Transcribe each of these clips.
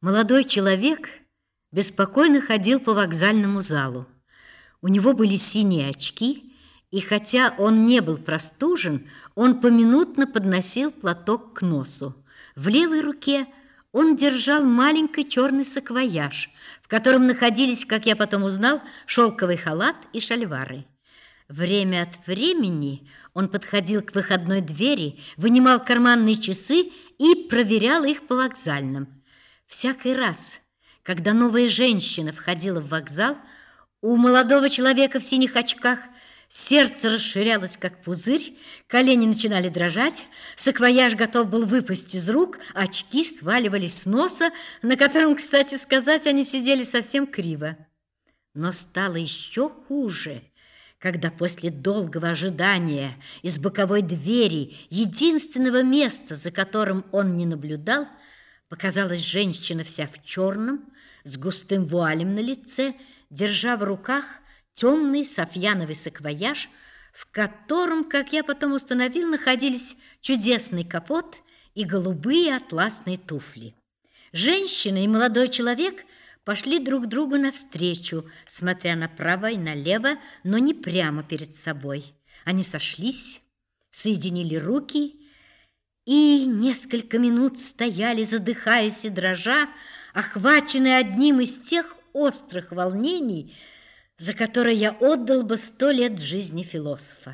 Молодой человек беспокойно ходил по вокзальному залу. У него были синие очки, и хотя он не был простужен, он поминутно подносил платок к носу. В левой руке он держал маленький черный саквояж, в котором находились, как я потом узнал, шелковый халат и шальвары. Время от времени он подходил к выходной двери, вынимал карманные часы и проверял их по вокзальным. Всякий раз, когда новая женщина входила в вокзал, у молодого человека в синих очках сердце расширялось, как пузырь, колени начинали дрожать, саквояж готов был выпасть из рук, очки сваливались с носа, на котором, кстати сказать, они сидели совсем криво. Но стало еще хуже, когда после долгого ожидания из боковой двери, единственного места, за которым он не наблюдал, показалась женщина вся в черном, с густым вуалем на лице, держа в руках темный софьяновый саквояж, в котором, как я потом установил, находились чудесный капот и голубые атласные туфли. Женщина и молодой человек пошли друг другу навстречу, смотря направо и налево, но не прямо перед собой. Они сошлись, соединили руки и несколько минут стояли, задыхаясь и дрожа, охваченные одним из тех острых волнений, за которые я отдал бы 100 лет жизни философа.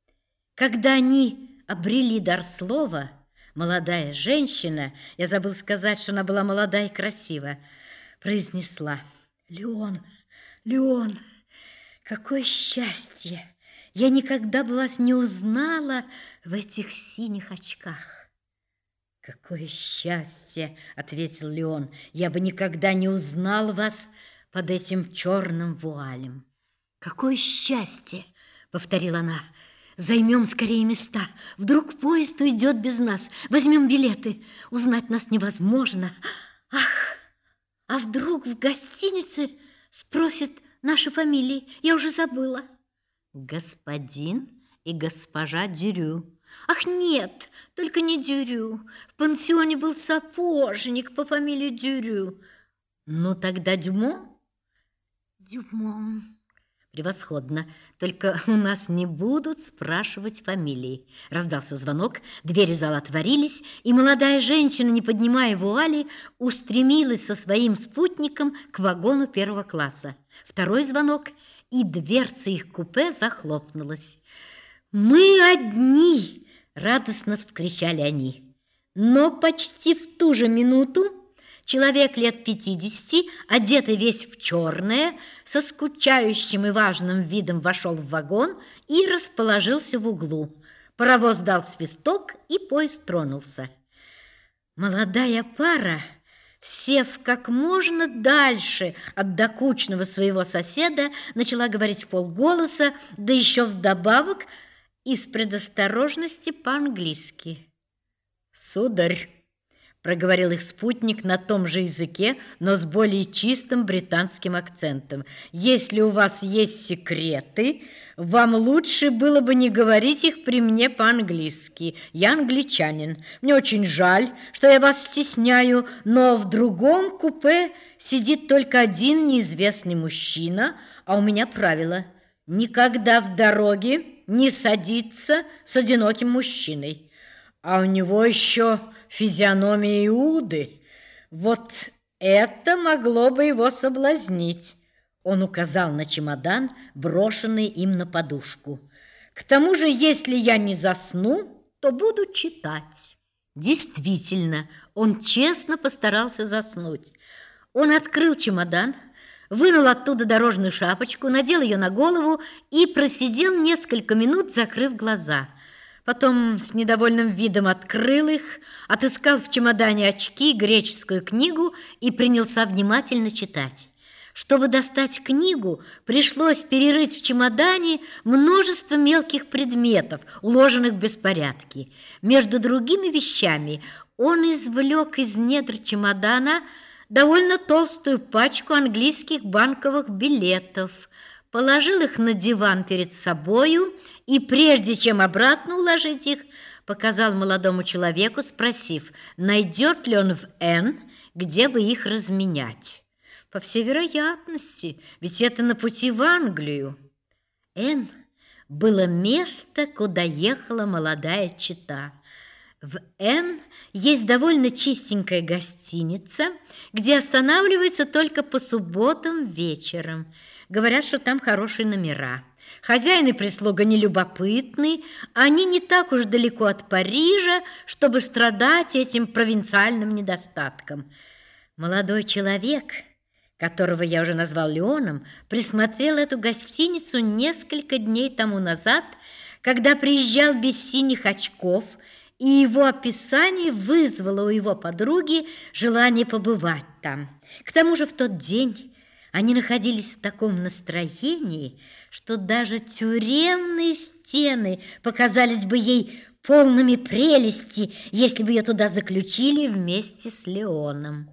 Когда они обрели дар слова, молодая женщина, я забыл сказать, что она была молода и красива, произнесла: «Леон, Леон, какое счастье! Я никогда бы вас не узнала в этих синих очках». «Какое счастье!» — ответил Леон. «Я бы никогда не узнал вас под этим черным вуалем». «Какое счастье!» — повторила она. «Займем скорее места. Вдруг поезд уйдет без нас. Возьмем билеты. Узнать нас невозможно. Ах, а вдруг в гостинице спросят наши фамилии? Я уже забыла». «Господин и госпожа Дюрю». «Ах, нет, только не Дюрю. В пансионе был сапожник по фамилии Дюрю». «Ну, тогда Дюмон?» «Дюмон». «Превосходно. Только у нас не будут спрашивать фамилии». Раздался звонок, двери зала отворились, и молодая женщина, не поднимая вуали, устремилась со своим спутником к вагону первого класса. Второй звонок, и дверца их купе захлопнулась. «Мы одни!» — радостно вскричали они. Но почти в ту же минуту человек лет 50, одетый весь в черное, со скучающим и важным видом вошел в вагон и расположился в углу. Паровоз дал свисток, и поезд тронулся. Молодая пара, сев как можно дальше от докучного своего соседа, начала говорить вполголоса, да еще вдобавок из предосторожности по-английски. «Сударь», — проговорил их спутник на том же языке, но с более чистым британским акцентом, «если у вас есть секреты, вам лучше было бы не говорить их при мне по-английски. Я англичанин. Мне очень жаль, что я вас стесняю, но в другом купе сидит только один неизвестный мужчина, а у меня правило: никогда в дороге не садиться с одиноким мужчиной. А у него еще физиономия Иуды. Вот это могло бы его соблазнить». Он указал на чемодан, брошенный им на подушку. «К тому же, если я не засну, то буду читать». Действительно, он честно постарался заснуть. Он открыл чемодан, вынул оттуда дорожную шапочку, надел ее на голову и просидел несколько минут, закрыв глаза. Потом с недовольным видом открыл их, отыскал в чемодане очки, греческую книгу и принялся внимательно читать. Чтобы достать книгу, пришлось перерыть в чемодане множество мелких предметов, уложенных в беспорядке. Между другими вещами он извлек из недр чемодана довольно толстую пачку английских банковых билетов, положил их на диван перед собою и, прежде чем обратно уложить их, показал молодому человеку, спросив, найдет ли он в «Н» где бы их разменять. По всей вероятности, ведь это на пути в Англию. Н было место, куда ехала молодая чета. В Н есть довольно чистенькая гостиница, где останавливаются только по субботам вечером. Говорят, что там хорошие номера. Хозяин и прислуга нелюбопытны, они не так уж далеко от Парижа, чтобы страдать этим провинциальным недостатком. Молодой человек, которого я уже назвал Леоном, присмотрел эту гостиницу несколько дней тому назад, когда приезжал без синих очков, и его описание вызвало у его подруги желание побывать там. К тому же в тот день они находились в таком настроении, что даже тюремные стены показались бы ей полными прелести, если бы ее туда заключили вместе с Леоном.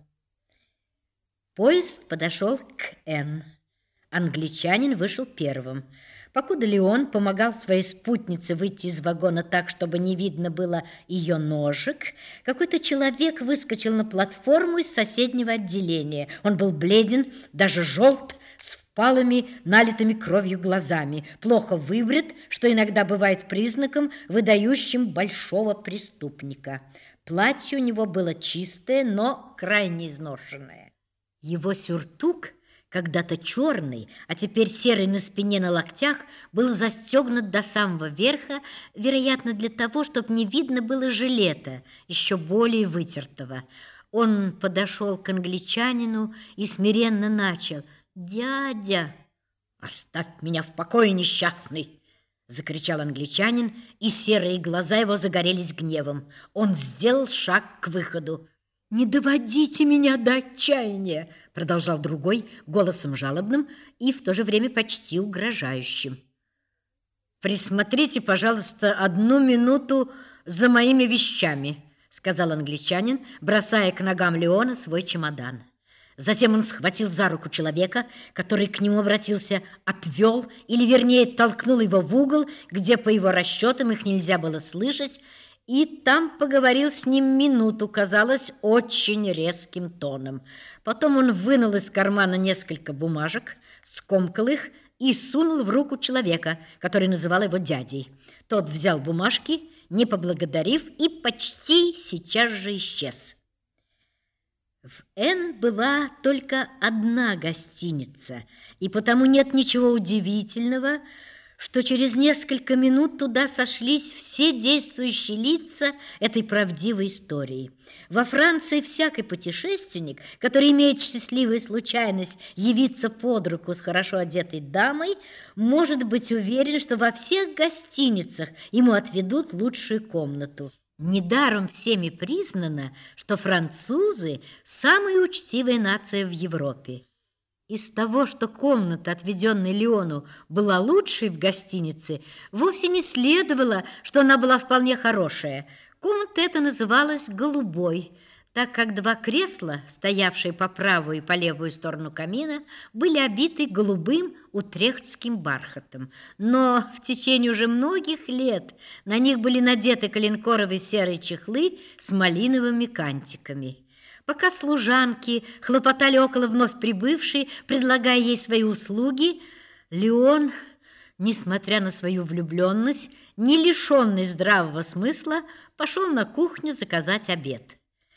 Поезд подошел к Н. Англичанин вышел первым. Покуда Леон помогал своей спутнице выйти из вагона так, чтобы не видно было ее ножек, какой-то человек выскочил на платформу из соседнего отделения. Он был бледен, даже желт, с впалыми, налитыми кровью глазами, плохо выбрит, что иногда бывает признаком, выдающим большого преступника. Платье у него было чистое, но крайне изношенное. Его сюртук, когда-то черный, а теперь серый на спине, на локтях, был застегнут до самого верха, вероятно, для того, чтобы не видно было жилета, еще более вытертого. Он подошел к англичанину и смиренно начал: «Дядя!» «Оставь меня в покое, несчастный!» — закричал англичанин, и серые глаза его загорелись гневом. Он сделал шаг к выходу. «Не доводите меня до отчаяния!» — продолжал другой голосом жалобным и в то же время почти угрожающим. «Присмотрите, пожалуйста, 1 минуту за моими вещами», — сказал англичанин, бросая к ногам Леона свой чемодан. Затем он схватил за руку человека, который к нему обратился, отвел, или вернее толкнул его в угол, где по его расчетам их нельзя было слышать, и там поговорил с ним минуту, казалось, очень резким тоном. Потом он вынул из кармана несколько бумажек, скомкал их и сунул в руку человека, который называл его дядей. Тот взял бумажки, не поблагодарив, и почти сейчас же исчез. В Н была только одна гостиница, и потому нет ничего удивительного, что через несколько минут туда сошлись все действующие лица этой правдивой истории. Во Франции всякий путешественник, который имеет счастливую случайность явиться под руку с хорошо одетой дамой, может быть уверен, что во всех гостиницах ему отведут лучшую комнату. Недаром всеми признано, что французы – самая учтивая нация в Европе. Из того, что комната, отведенная Леону, была лучшей в гостинице, вовсе не следовало, что она была вполне хорошая. Комната эта называлась «голубой», так как 2 кресла, стоявшие по правую и по левую сторону камина, были обиты голубым утрехтским бархатом. Но в течение уже многих лет на них были надеты коленкоровые серые чехлы с малиновыми кантиками. Пока служанки хлопотали около вновь прибывшей, предлагая ей свои услуги, Леон, несмотря на свою влюбленность, не лишенный здравого смысла, пошел на кухню заказать обед.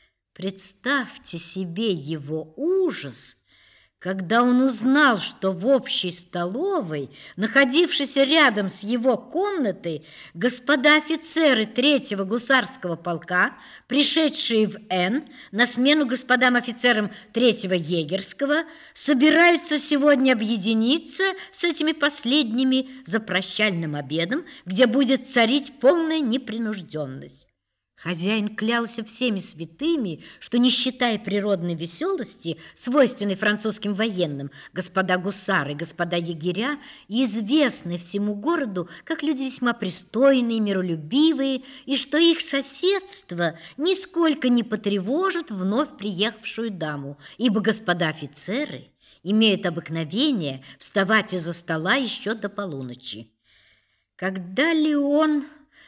Представьте себе его ужас, когда он узнал, что в общей столовой, находившейся рядом с его комнатой, господа офицеры 3-го гусарского полка, пришедшие в Н на смену господам офицерам 3-го егерского, собираются сегодня объединиться с этими последними за прощальным обедом, где будет царить полная непринужденность. Хозяин клялся всеми святыми, что, не считая природной веселости, свойственной французским военным, господа гусары, господа егеря известны всему городу как люди весьма пристойные, миролюбивые, и что их соседство нисколько не потревожит вновь приехавшую даму, ибо господа офицеры имеют обыкновение вставать из-за стола еще до полуночи. Когда Леон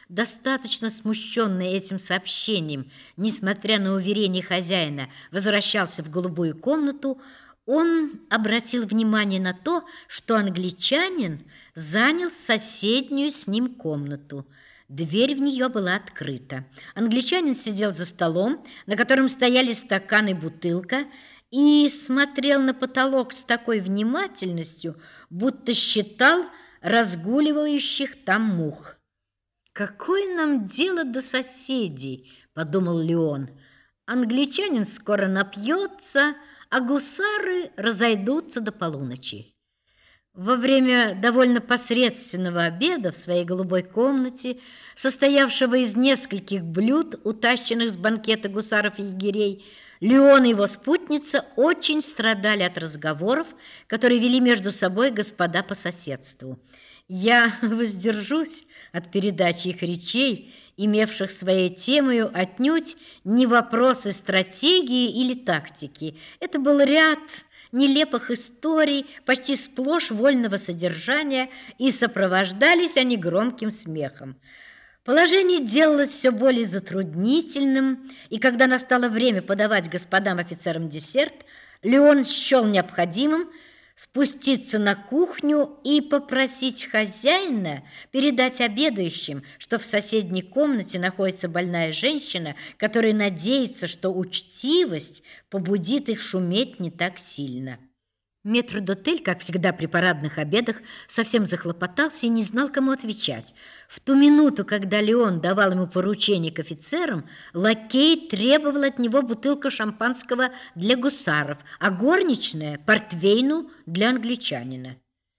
достаточно смущенный этим сообщением, несмотря на уверение хозяина, возвращался в голубую комнату, он обратил внимание на то, что англичанин занял соседнюю с ним комнату. Дверь в нее была открыта. Англичанин сидел за столом, на котором стояли стакан и бутылка, и смотрел на потолок с такой внимательностью, будто считал разгуливающих там мух. «Какое нам дело до соседей?» – подумал Леон. «Англичанин скоро напьется, а гусары разойдутся до полуночи». Во время довольно посредственного обеда в своей голубой комнате, состоявшего из нескольких блюд, утащенных с банкета гусаров и егерей, Леон и его спутница очень страдали от разговоров, которые вели между собой господа по соседству. Я воздержусь от передачи их речей, имевших своей темою отнюдь не вопросы стратегии или тактики. Это был ряд нелепых историй, почти сплошь вольного содержания, и сопровождались они громким смехом. Положение делалось все более затруднительным, и когда настало время подавать господам офицерам десерт, Леон счел необходимым спуститься на кухню и попросить хозяина передать обедающим, что в соседней комнате находится больная женщина, которая надеется, что учтивость побудит их шуметь не так сильно. Метрдотель, как всегда при парадных обедах, совсем захлопотался и не знал, кому отвечать. В ту минуту, когда Леон давал ему поручение к офицерам, лакей требовал от него бутылку шампанского для гусаров, а горничная – портвейну для англичанина.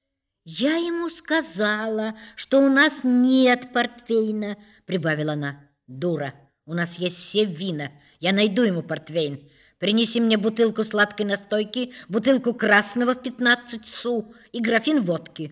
«Я ему сказала, что у нас нет портвейна», – прибавила она. «Дура, у нас есть все вина, я найду ему портвейн. Принеси мне бутылку сладкой настойки, бутылку красного в 15 су и графин водки».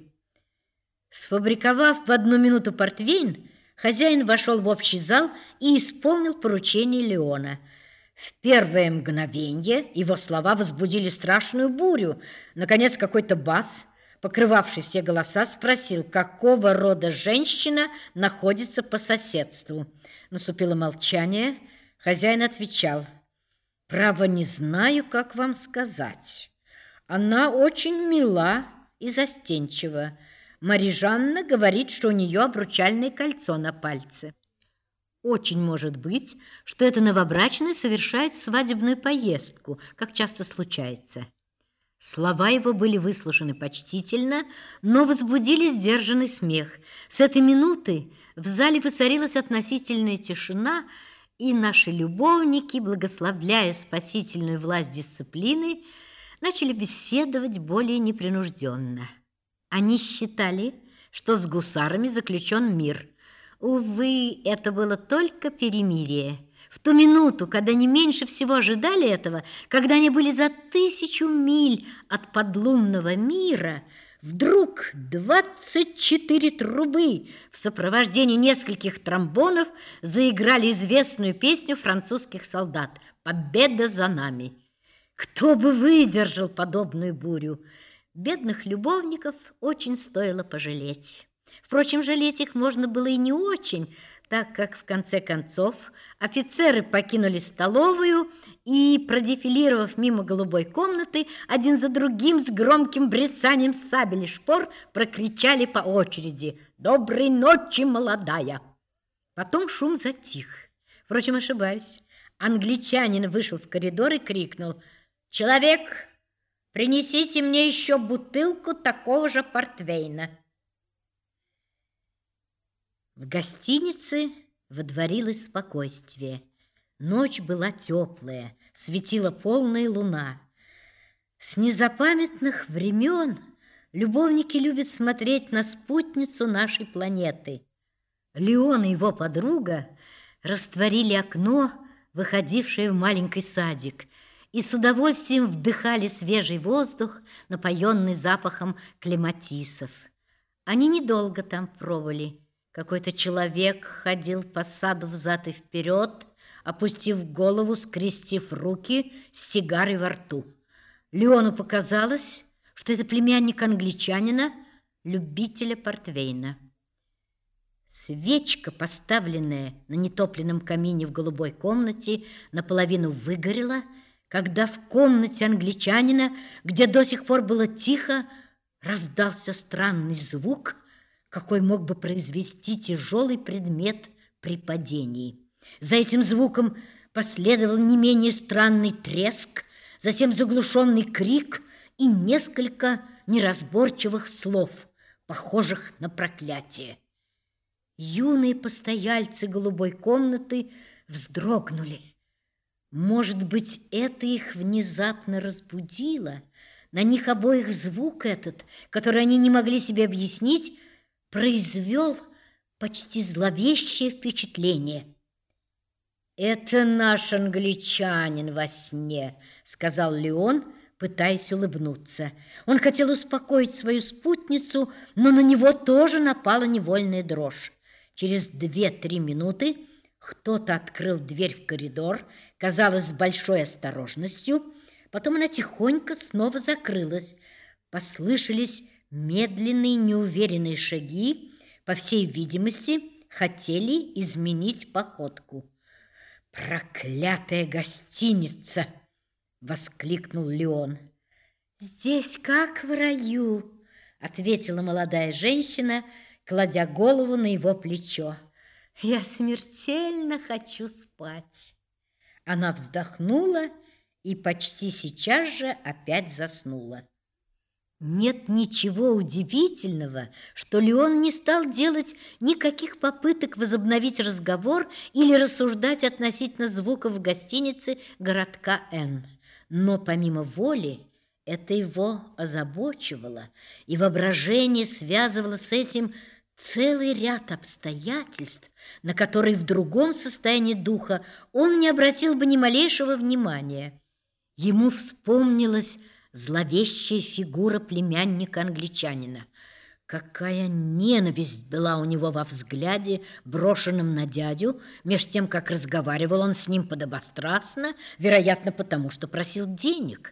Сфабриковав в 1 минуту портвейн, хозяин вошел в общий зал и исполнил поручение Леона. В первое мгновенье его слова возбудили страшную бурю. Наконец какой-то бас, покрывавший все голоса, спросил, какого рода женщина находится по соседству. Наступило молчание. Хозяин отвечал: «Право, не знаю, как вам сказать. Она очень мила и застенчива. Марижанна говорит, что у нее обручальное кольцо на пальце». Очень может быть, что эта новобрачная совершает свадебную поездку, как часто случается. Слова его были выслушаны почтительно, но возбудили сдержанный смех. С этой минуты в зале воцарилась относительная тишина, и наши любовники, благословляя спасительную власть дисциплины, начали беседовать более непринужденно. Они считали, что с гусарами заключен мир. Увы, это было только перемирие. В ту минуту, когда они меньше всего ожидали этого, когда они были за 1000 миль от подлунного мира, вдруг 24 трубы в сопровождении нескольких тромбонов заиграли известную песню французских солдат «Победа за нами». Кто бы выдержал подобную бурю? Бедных любовников очень стоило пожалеть. Впрочем, жалеть их можно было и не очень, так как в конце концов офицеры покинули столовую и, продефилировав мимо голубой комнаты, один за другим с громким брецанием сабель и шпор прокричали по очереди: «Доброй ночи, молодая!». Потом шум затих. Впрочем, ошибаюсь. Англичанин вышел в коридор и крикнул: «Человек, принесите мне еще бутылку такого же портвейна». В гостинице водворилось спокойствие. Ночь была теплая, светила полная луна. С незапамятных времен любовники любят смотреть на спутницу нашей планеты. Леон и его подруга растворили окно, выходившее в маленький садик, и с удовольствием вдыхали свежий воздух, напоенный запахом клематисов. Они недолго там пробыли. Какой-то человек ходил по саду взад и вперед, опустив голову, скрестив руки, с сигарой во рту. Леону показалось, что это племянник англичанина, любителя портвейна. Свечка, поставленная на нетопленном камине в голубой комнате, наполовину выгорела, когда в комнате англичанина, где до сих пор было тихо, раздался странный звук, какой мог бы произвести тяжелый предмет при падении. За этим звуком последовал не менее странный треск, затем заглушенный крик и несколько неразборчивых слов, похожих на проклятие. Юные постояльцы голубой комнаты вздрогнули. Может быть, это их внезапно разбудило. На них обоих звук этот, который они не могли себе объяснить, произвел почти зловещее впечатление. «Это наш англичанин во сне», — сказал Леон, пытаясь улыбнуться. Он хотел успокоить свою спутницу, но на него тоже напала невольная дрожь. Через 2-3 минуты кто-то открыл дверь в коридор, казалось, с большой осторожностью. Потом она тихонько снова закрылась. Послышались медленные, неуверенные шаги. По всей видимости, хотели изменить походку. «Проклятая гостиница!» — воскликнул Леон. «Здесь как в раю», — ответила молодая женщина, кладя голову на его плечо. «Я смертельно хочу спать». Она вздохнула и почти сейчас же опять заснула. Нет ничего удивительного, что Леон не стал делать никаких попыток возобновить разговор или рассуждать относительно звуков в гостинице городка Н. Но помимо воли это его озабочивало, и воображение связывало с этим целый ряд обстоятельств, на которые в другом состоянии духа он не обратил бы ни малейшего внимания. Ему вспомнилась зловещая фигура племянника-англичанина. Какая ненависть была у него во взгляде, брошенном на дядю, меж тем, как разговаривал он с ним подобострастно, вероятно, потому что просил денег.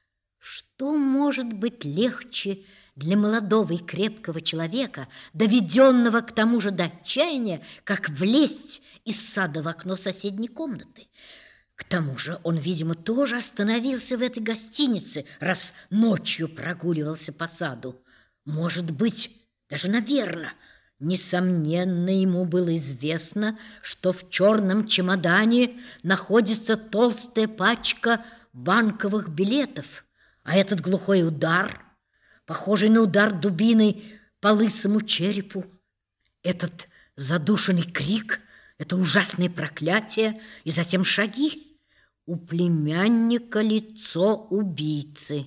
Что может быть легче для молодого и крепкого человека, доведенного к тому же до отчаяния, как влезть из сада в окно соседней комнаты? К тому же он, видимо, тоже остановился в этой гостинице, раз ночью прогуливался по саду. Может быть, даже наверно, несомненно, ему было известно, что в черном чемодане находится толстая пачка банковых билетов, а этот глухой удар, похожий на удар дубиной по лысому черепу, этот задушенный крик, это ужасное проклятие и затем шаги. У племянника лицо убийцы.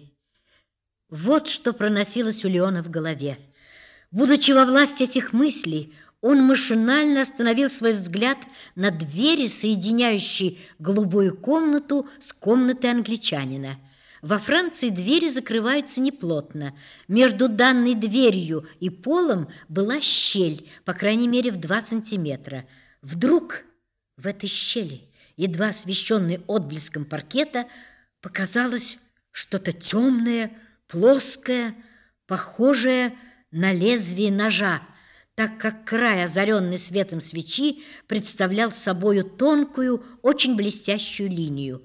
Вот что проносилось у Леона в голове. Будучи во власти этих мыслей, он машинально остановил свой взгляд на двери, соединяющей голубую комнату с комнатой англичанина. Во Франции двери закрываются неплотно. Между данной дверью и полом была щель, по крайней мере, в 2 сантиметра. Вдруг в этой щели, едва освещенной отблеском паркета, показалось что-то темное, плоское, похожее на лезвие ножа, так как край, озаренный светом свечи, представлял собою тонкую, очень блестящую линию.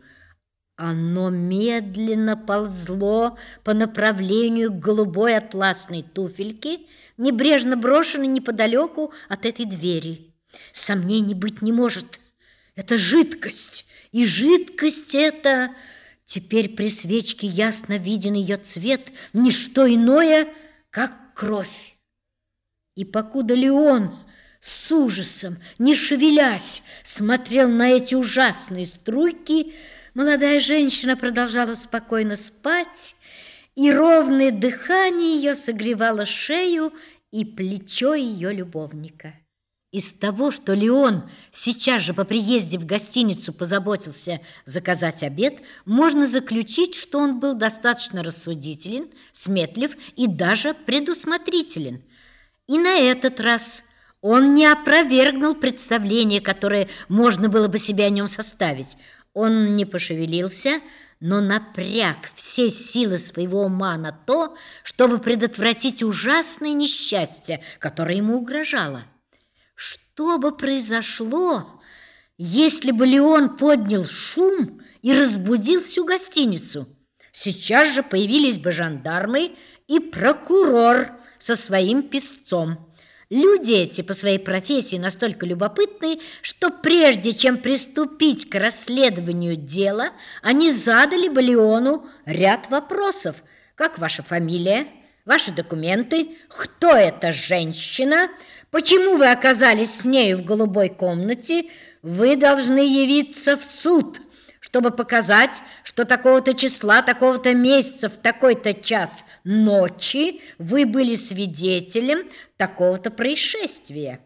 Оно медленно ползло по направлению к голубой атласной туфельке, небрежно брошенной неподалеку от этой двери. Сомнений быть не может. Это жидкость, и жидкость эта, теперь при свечке ясно виден ее цвет, не что иное, как кровь. И покуда Леон с ужасом, не шевелясь, смотрел на эти ужасные струйки, молодая женщина продолжала спокойно спать, и ровное дыхание ее согревало шею и плечо ее любовника. Из того, что Леон сейчас же по приезде в гостиницу позаботился заказать обед, можно заключить, что он был достаточно рассудителен, сметлив и даже предусмотрителен. И на этот раз он не опровергнул представление, которое можно было бы себе о нем составить. Он не пошевелился, но напряг все силы своего ума на то, чтобы предотвратить ужасное несчастье, которое ему угрожало. Что бы произошло, если бы Леон поднял шум и разбудил всю гостиницу? Сейчас же появились бы жандармы и прокурор со своим писцом. Люди эти по своей профессии настолько любопытны, что прежде чем приступить к расследованию дела, они задали бы Леону ряд вопросов. Как ваша фамилия? Ваши документы? Кто эта женщина? Почему вы оказались с нею в голубой комнате? Вы должны явиться в суд, чтобы показать, что такого-то числа, такого-то месяца, в такой-то час ночи вы были свидетелем такого-то происшествия.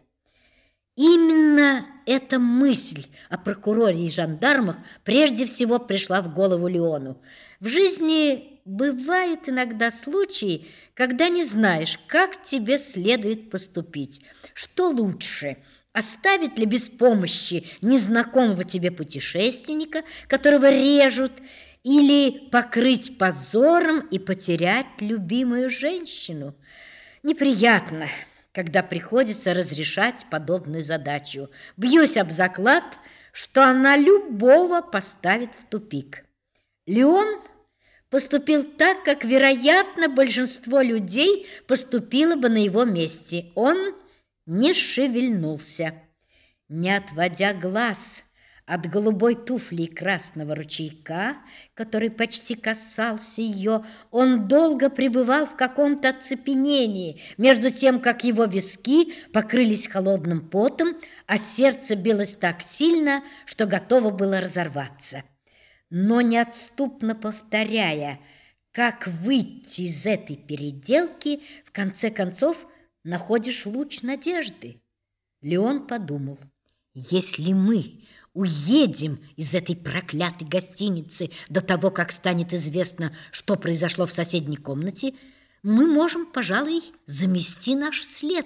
Именно эта мысль о прокуроре и жандармах прежде всего пришла в голову Леону. В жизни бывают иногда случаи, когда не знаешь, как тебе следует поступить. Что лучше – оставить ли без помощи незнакомого тебе путешественника, которого режут, или покрыть позором и потерять любимую женщину? Неприятно, когда приходится разрешать подобную задачу. Бьюсь об заклад, что она любого поставит в тупик. Леон поступил так, как, вероятно, большинство людей поступило бы на его месте. Он не шевельнулся. Не отводя глаз от голубой туфли и красного ручейка, который почти касался ее, он долго пребывал в каком-то оцепенении, между тем, как его виски покрылись холодным потом, а сердце билось так сильно, что готово было разорваться. Но неотступно повторяя, как выйти из этой переделки, в конце концов находишь луч надежды. Леон подумал: если мы уедем из этой проклятой гостиницы до того, как станет известно, что произошло в соседней комнате, мы можем, пожалуй, замести наш след.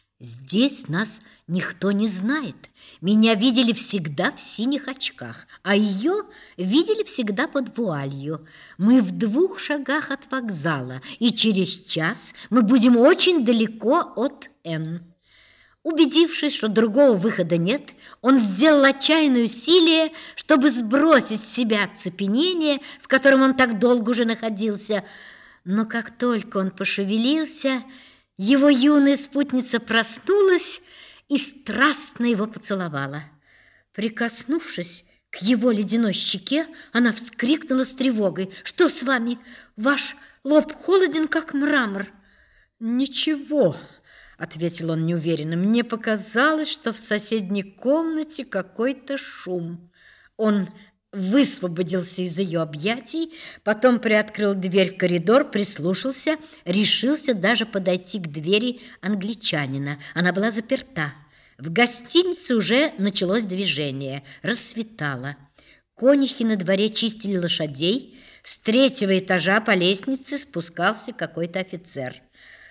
Здесь нас никто не знает. Меня видели всегда в синих очках, а ее видели всегда под вуалью. Мы в 2 шагах от вокзала, и через час мы будем очень далеко от Н. Убедившись, что другого выхода нет, он сделал отчаянное усилие, чтобы сбросить с себя оцепенение, в котором он так долго уже находился. Но как только он пошевелился, его юная спутница проснулась и страстно его поцеловала. Прикоснувшись к его ледяной щеке, она вскрикнула с тревогой: «Что с вами? Ваш лоб холоден, как мрамор». «Ничего», — ответил он неуверенно, — «мне показалось, что в соседней комнате какой-то шум». Он высвободился из ее объятий, потом приоткрыл дверь в коридор, прислушался, решился даже подойти к двери англичанина. Она была заперта. В гостинице уже началось движение, рассветало. Конюхи на дворе чистили лошадей, с 3-го этажа по лестнице спускался какой-то офицер.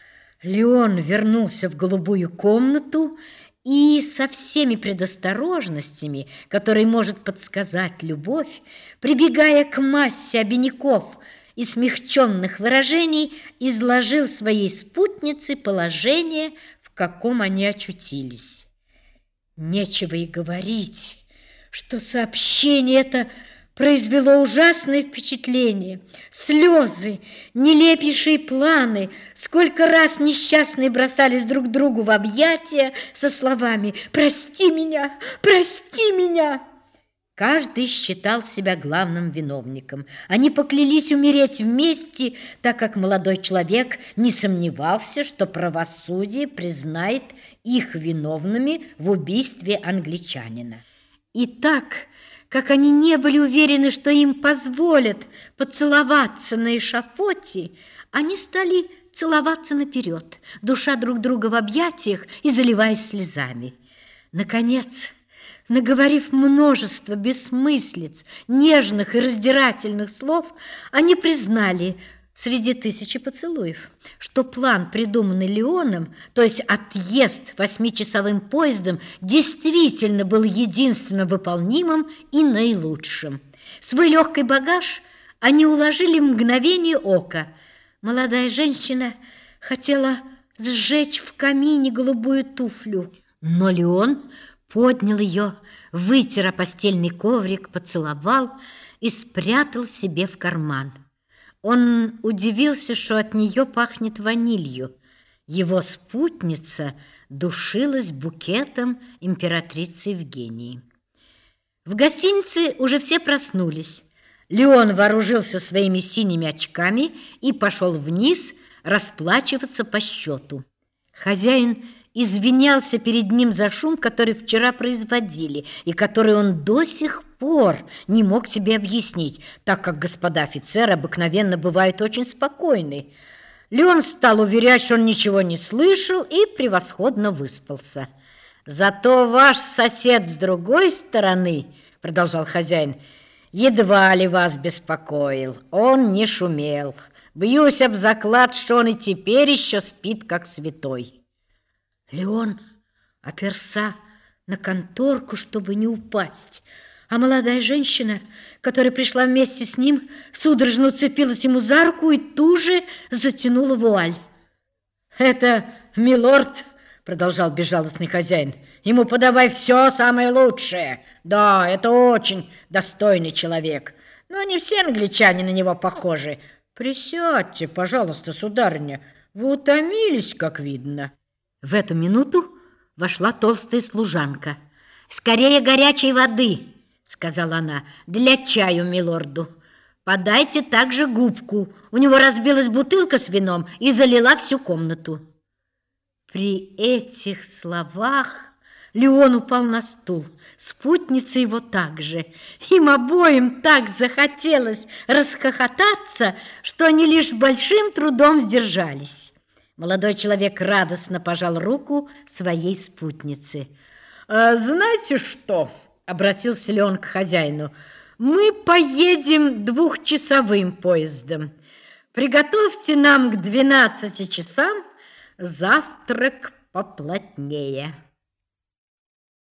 Леон вернулся в голубую комнату и со всеми предосторожностями, которые может подсказать любовь, прибегая к массе обиняков и смягченных выражений, изложил своей спутнице положение, в каком они очутились. Нечего и говорить, что сообщение это произвело ужасное впечатление. Слезы, нелепейшие планы, сколько раз несчастные бросались друг к другу в объятия со словами «Прости меня! Прости меня!». Каждый считал себя главным виновником. Они поклялись умереть вместе, так как молодой человек не сомневался, что правосудие признает их виновными в убийстве англичанина. И так как они не были уверены, что им позволят поцеловаться на эшафоте, они стали целоваться наперед, душа друг друга в объятиях и заливаясь слезами. Наконец, наговорив множество бессмыслиц, нежных и раздирательных слов, они признали среди 1000 поцелуев, что план, придуманный Леоном, то есть отъезд 8-часовым поездом, действительно был единственно выполнимым и наилучшим. Свой легкий багаж они уложили в мгновение ока. Молодая женщина хотела сжечь в камине голубую туфлю, Но Леон поднял ее, вытер о постельный коврик, поцеловал и спрятал себе в карман. Он удивился, что от нее пахнет ванилью. Его спутница душилась букетом императрицы Евгении. В гостинице уже все проснулись. Леон вооружился своими синими очками и пошел вниз расплачиваться по счету. Хозяин извинялся перед ним за шум, который вчера производили, и который он до сих пор не мог себе объяснить, так как господа офицеры обыкновенно бывают очень спокойны. Леон стал уверять, что он ничего не слышал и превосходно выспался. «Зато ваш сосед с другой стороны, — продолжал хозяин, — едва ли вас беспокоил, он не шумел. Бьюсь об заклад, что он и теперь еще спит, как святой». Леон оперся на конторку, чтобы не упасть, а молодая женщина, которая пришла вместе с ним, судорожно уцепилась ему за руку и туже затянула вуаль. «Это милорд, — продолжал безжалостный хозяин, — ему подавай все самое лучшее. Да, это очень достойный человек, но не все англичане на него похожи. Присядьте, пожалуйста, сударыня, вы утомились, как видно». В эту минуту вошла толстая служанка. «Скорее горячей воды, — сказала она, — для чаю милорду. Подайте также губку. У него разбилась бутылка с вином и залила всю комнату». При этих словах Леон упал на стул, спутница его также. Им обоим так захотелось расхохотаться, что они лишь с большим трудом сдержались. Молодой человек радостно пожал руку своей спутнице. «Знаете что?» — обратился Леон к хозяину. «Мы поедем 2-часовым поездом. Приготовьте нам к 12 часам завтрак поплотнее».